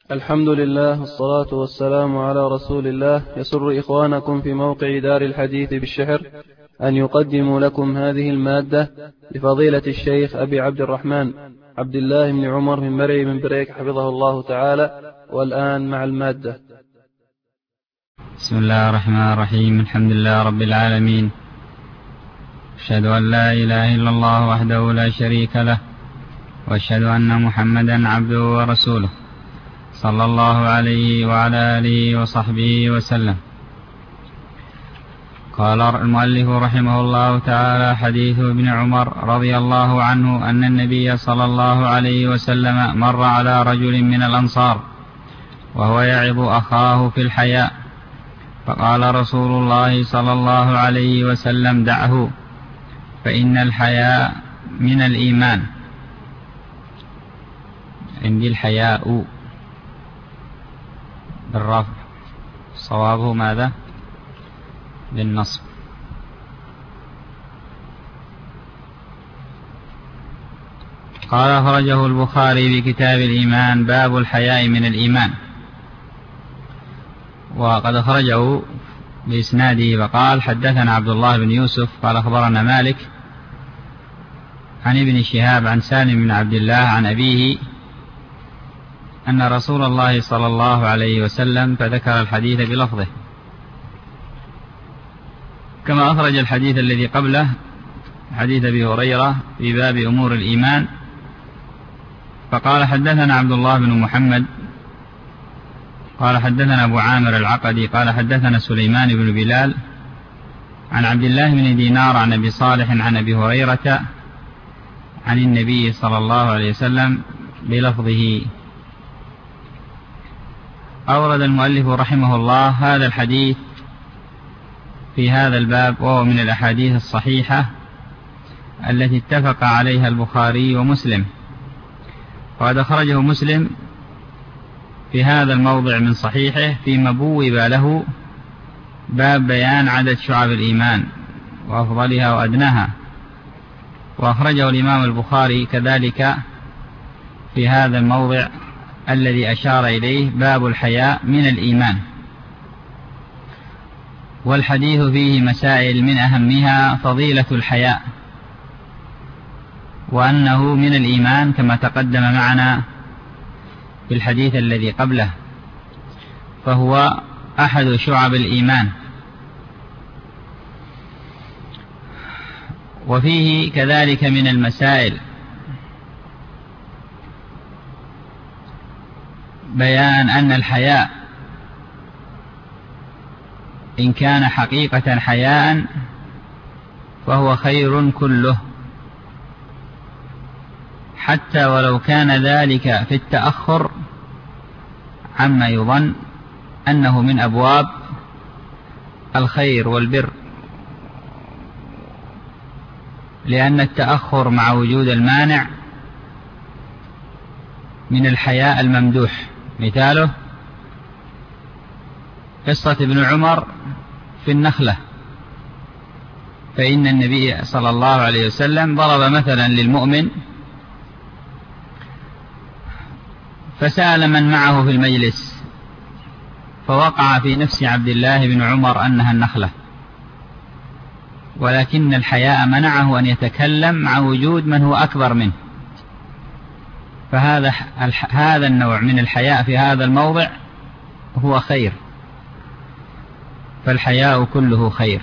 الحمد لله والصلاة والسلام على رسول الله. يسر إخوانكم في موقع دار الحديث بالشحر أن يقدموا لكم هذه المادة لفضيلة الشيخ أبي عبد الرحمن عبد الله بن عمر من مرعي من بريك حفظه الله تعالى. والآن مع المادة. بسم الله الرحمن الرحيم. الحمد لله رب العالمين، أشهد أن لا إله إلا الله وحده لا شريك له، وأشهد أن محمدا عبده ورسوله صلى الله عليه وعلى آله وصحبه وسلم. قال المؤلف رحمه الله تعالى: حديث ابن عمر رضي الله عنه أن النبي صلى الله عليه وسلم مر على رجل من الأنصار وهو يعظ أخاه في الحياء، فقال رسول الله صلى الله عليه وسلم: دعه، فإن الحياء من الإيمان. عندي الحياء بالرفع، صوابه ماذا؟ بالنصب. قال: أخرجه البخاري في كتاب الإيمان، باب الحياء من الإيمان. وقد أخرجه بإسناده فقال: حدثنا عبد الله بن يوسف قال أخبرنا مالك عن ابن شهاب عن سالم بن عبد الله عن أبيه أن رسول الله صلى الله عليه وسلم، فذكر الحديث بلفظه، كما أخرج الحديث الذي قبله حديث أبي هريرة في باب أمور الإيمان. فقال: حدثنا عبد الله بن محمد قال حدثنا أبو عامر العقدي قال حدثنا سليمان بن بلال عن عبد الله بن دينار عن أبي صالح عن أبي هريرة عن النبي صلى الله عليه وسلم بلفظه. أورد المؤلف رحمه الله هذا الحديث في هذا الباب، وهو من الأحاديث الصحيحة التي اتفق عليها البخاري ومسلم. وقد أخرجه مسلم في هذا الموضع من صحيحه فيما بوب له باب بيان عدد شعب الإيمان وأفضلها وأدناها. وأخرجه الإمام البخاري كذلك في هذا الموضع الذي أشار إليه، باب الحياء من الإيمان. والحديث فيه مسائل من أهمها فضيلة الحياء، وأنه من الإيمان كما تقدم معنا في الحديث الذي قبله، فهو أحد شعب الإيمان. وفيه كذلك من المسائل بيان أن الحياء إن كان حقيقة حياء فهو خير كله، حتى ولو كان ذلك في التأخر عما يظن أنه من أبواب الخير والبر، لأن التأخر مع وجود المانع من الحياء الممدوح. مثاله قصة ابن عمر في النخلة، فإن النبي صلى الله عليه وسلم ضرب مثلا للمؤمن فسأل من معه في المجلس، فوقع في نفس عبد الله بن عمر أنها النخلة، ولكن الحياء منعه أن يتكلم مع وجود من هو أكبر منه. فهذا النوع من الحياء في هذا الموضع هو خير، فالحياء كله خير.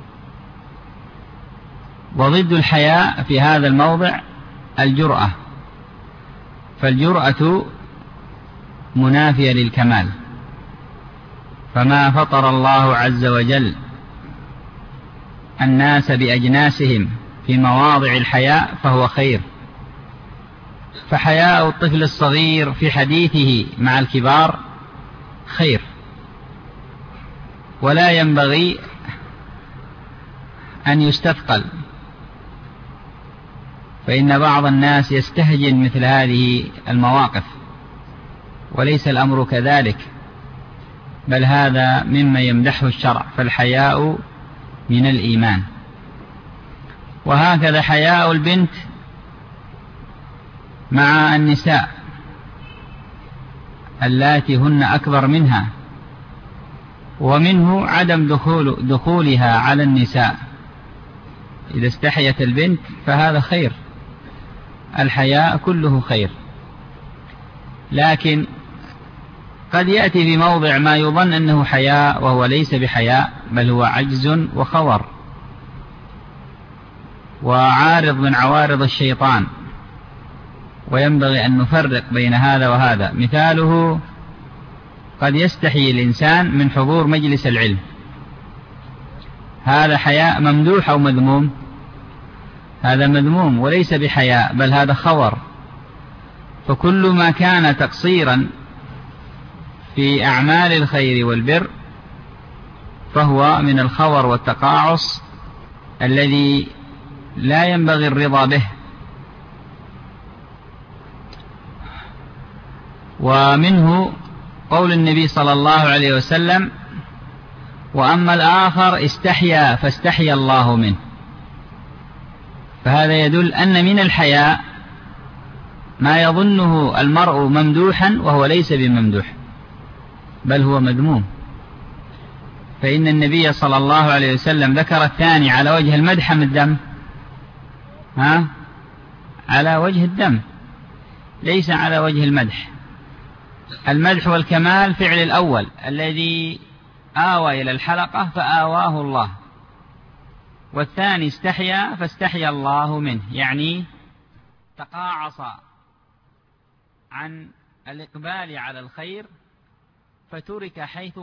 وضد الحياء في هذا الموضع الجرأة، فالجرأة منافية للكمال، فما فطر الله عز وجل الناس بأجناسهم في مواضع الحياء فهو خير. فحياء الطفل الصغير في حديثه مع الكبار خير، ولا ينبغي أن يستثقل، فإن بعض الناس يستهجن مثل هذه المواقف، وليس الأمر كذلك، بل هذا مما يمدحه الشرع، فالحياء من الإيمان. وهكذا حياء البنت مع النساء اللاتي هن أكبر منها، ومنه عدم دخولها على النساء. إذا استحيت البنت فهذا خير، الحياء كله خير. لكن قد يأتي في موضع ما يظن أنه حياء وهو ليس بحياء، بل هو عجز وخور وعارض من عوارض الشيطان، وينبغي أن نفرق بين هذا وهذا. مثاله قد يستحي الإنسان من حضور مجلس العلم، هذا حياء ممدوح أو مذموم؟ هذا مذموم وليس بحياء، بل هذا خور. فكل ما كان تقصيرا في أعمال الخير والبر فهو من الخور والتقاعس الذي لا ينبغي الرضا به. ومنه قول النبي صلى الله عليه وسلم: وأما الآخر استحيا فاستحيا الله منه. فهذا يدل أن من الحياء ما يظنه المرء ممدوحا وهو ليس بممدوح، بل هو مذموم. فإن النبي صلى الله عليه وسلم ذكر الثاني على وجه المدح أم الذم؟ على وجه الذم، ليس على وجه المدح. المدح والكمال فعل الأول الذي آوى إلى الحلقة فآواه الله، والثاني استحيا فاستحيا الله منه، يعني تقاعص عن الإقبال على الخير فترك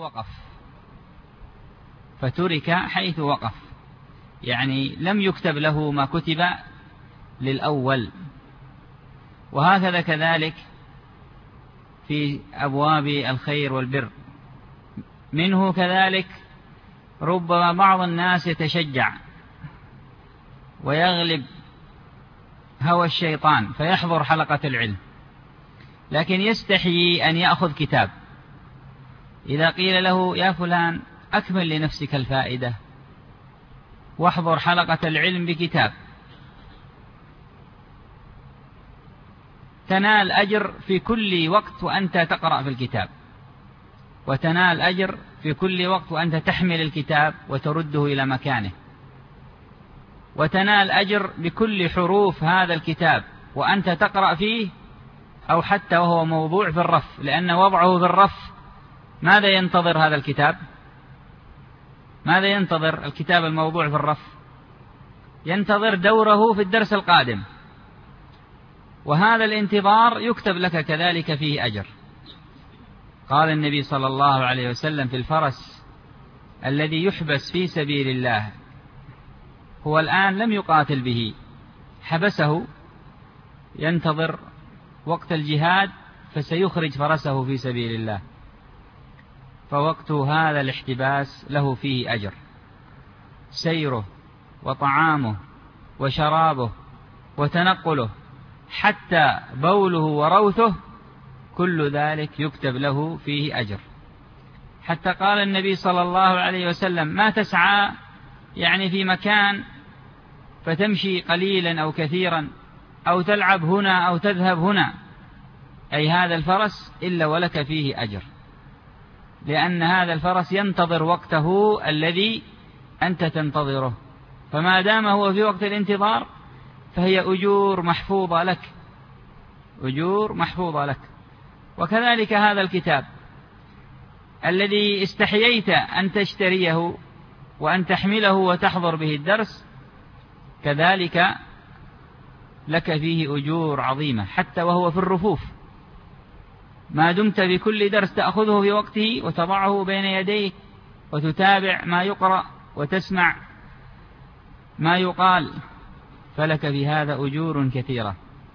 حيث وقف، يعني لم يكتب له ما كتب للأول. وهكذا كذلك في أبواب الخير والبر. منه كذلك ربما بعض الناس يتشجع ويغلب هوى الشيطان فيحضر حلقة العلم، لكن يستحيي أن يأخذ كتاب. إذا قيل له: يا فلان أكمل لنفسك الفائدة واحضر حلقة العلم بكتاب، تنال أجر في كل وقت وأنت تقرأ في الكتاب، وتنال أجر في كل وقت وأنت تحمل الكتاب وترده إلى مكانه، وتنال أجر بكل حروف هذا الكتاب وأنت تقرأ فيه، أو حتى وهو موضوع في الرف، لأن وضعه في الرف ماذا ينتظر هذا الكتاب؟ ماذا ينتظر الكتاب الموضوع في الرف؟ ينتظر دوره في الدرس القادم، وهذا الانتظار يكتب لك كذلك فيه أجر. قال النبي صلى الله عليه وسلم في الفرس الذي يحبس في سبيل الله، هو الآن لم يقاتل به، حبسه ينتظر وقت الجهاد فسيخرج فرسه في سبيل الله، فوقت هذا الاحتباس له فيه أجر، سيره وطعامه وشرابه وتنقله حتى بوله وروثه، كل ذلك يكتب له فيه أجر. حتى قال النبي صلى الله عليه وسلم: ما تسعى يعني في مكان فتمشي قليلا أو كثيرا أو تلعب هنا أو تذهب هنا، أي هذا الفرس، إلا ولك فيه أجر، لأن هذا الفرس ينتظر وقته الذي أنت تنتظره، فما دام هو في وقت الانتظار فهي أجور محفوظة لك، أجور محفوظة لك. وكذلك هذا الكتاب الذي استحييت أن تشتريه وأن تحمله وتحضر به الدرس، كذلك لك فيه أجور عظيمة حتى وهو في الرفوف، ما دمت بكل درس تأخذه في وقته وتضعه بين يديك وتتابع ما يقرأ وتسمع ما يقال، فلك في هذا أجور كثيرة.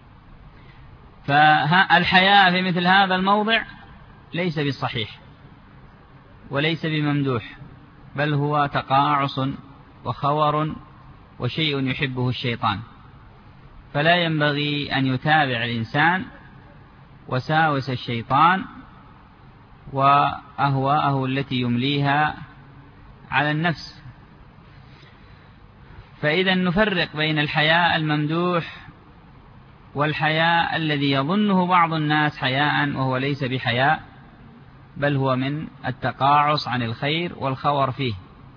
فالحياء في مثل هذا الموضع ليس بالصحيح وليس بممدوح، بل هو تقاعس وخور وشيء يحبه الشيطان، فلا ينبغي أن يتابع الإنسان وساوس الشيطان وأهواءه التي يمليها على النفس. فإذا نفرق بين الحياء الممدوح والحياء الذي يظنه بعض الناس حياء وهو ليس بحياء، بل هو من التقاعس عن الخير والخور فيه.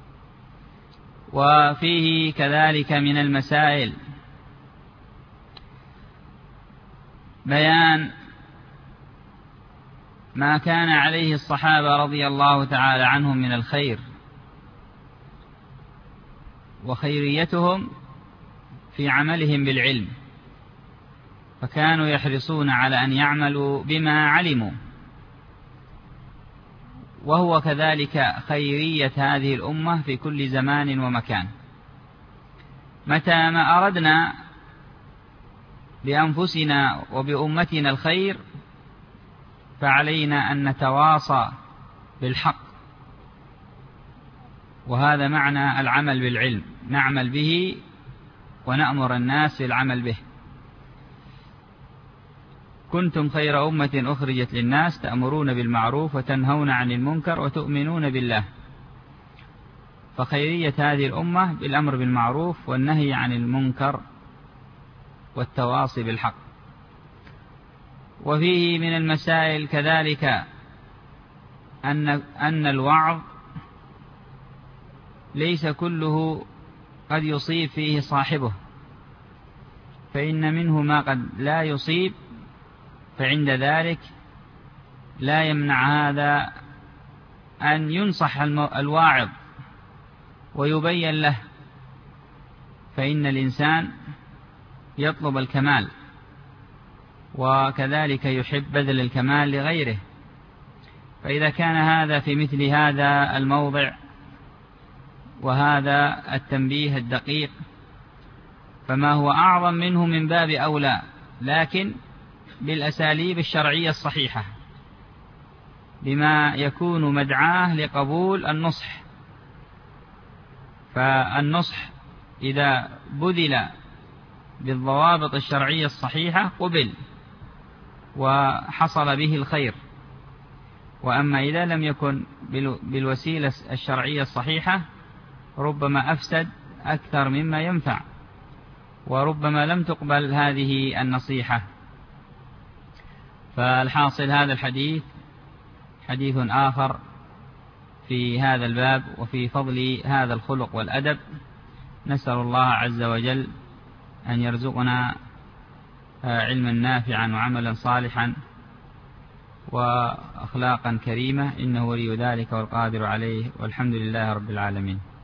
وفيه كذلك من المسائل بيان ما كان عليه الصحابة رضي الله تعالى عنهم من الخير، وخيريتهم في عملهم بالعلم، فكانوا يحرصون على أن يعملوا بما علموا، وهو كذلك خيرية هذه الأمة في كل زمان ومكان. متى ما أردنا بأنفسنا وبأمتنا الخير فعلينا أن نتواصى بالحق، وهذا معنى العمل بالعلم، نعمل به ونأمر الناس بالعمل به. كنتم خير أمة أخرجت للناس تأمرون بالمعروف وتنهون عن المنكر وتؤمنون بالله. فخيرية هذه الأمة بالأمر بالمعروف والنهي عن المنكر والتواصي بالحق. وفيه من المسائل كذلك أن الوعظ ليس كله قد يصيب فيه صاحبه، فإن منه ما قد لا يصيب، فعند ذلك لا يمنع هذا أن ينصح الواعظ ويبين له، فإن الإنسان يطلب الكمال، وكذلك يحب بذل الكمال لغيره. فإذا كان هذا في مثل هذا الموضع وهذا التنبيه الدقيق فما هو أعظم منه من باب أولى، لكن بالأساليب الشرعية الصحيحة، بما يكون مدعاه لقبول النصح. فالنصح إذا بذل بالضوابط الشرعية الصحيحة قبل وحصل به الخير، وأما إذا لم يكن بالوسيلة الشرعية الصحيحة ربما أفسد أكثر مما ينفع، وربما لم تقبل هذه النصيحة. فالحاصل هذا الحديث حديث آخر في هذا الباب وفي فضل هذا الخلق والأدب. نسأل الله عز وجل أن يرزقنا علما نافعا وعملا صالحا وأخلاقا كريمة، إنه ولي ذلك والقادر عليه، والحمد لله رب العالمين.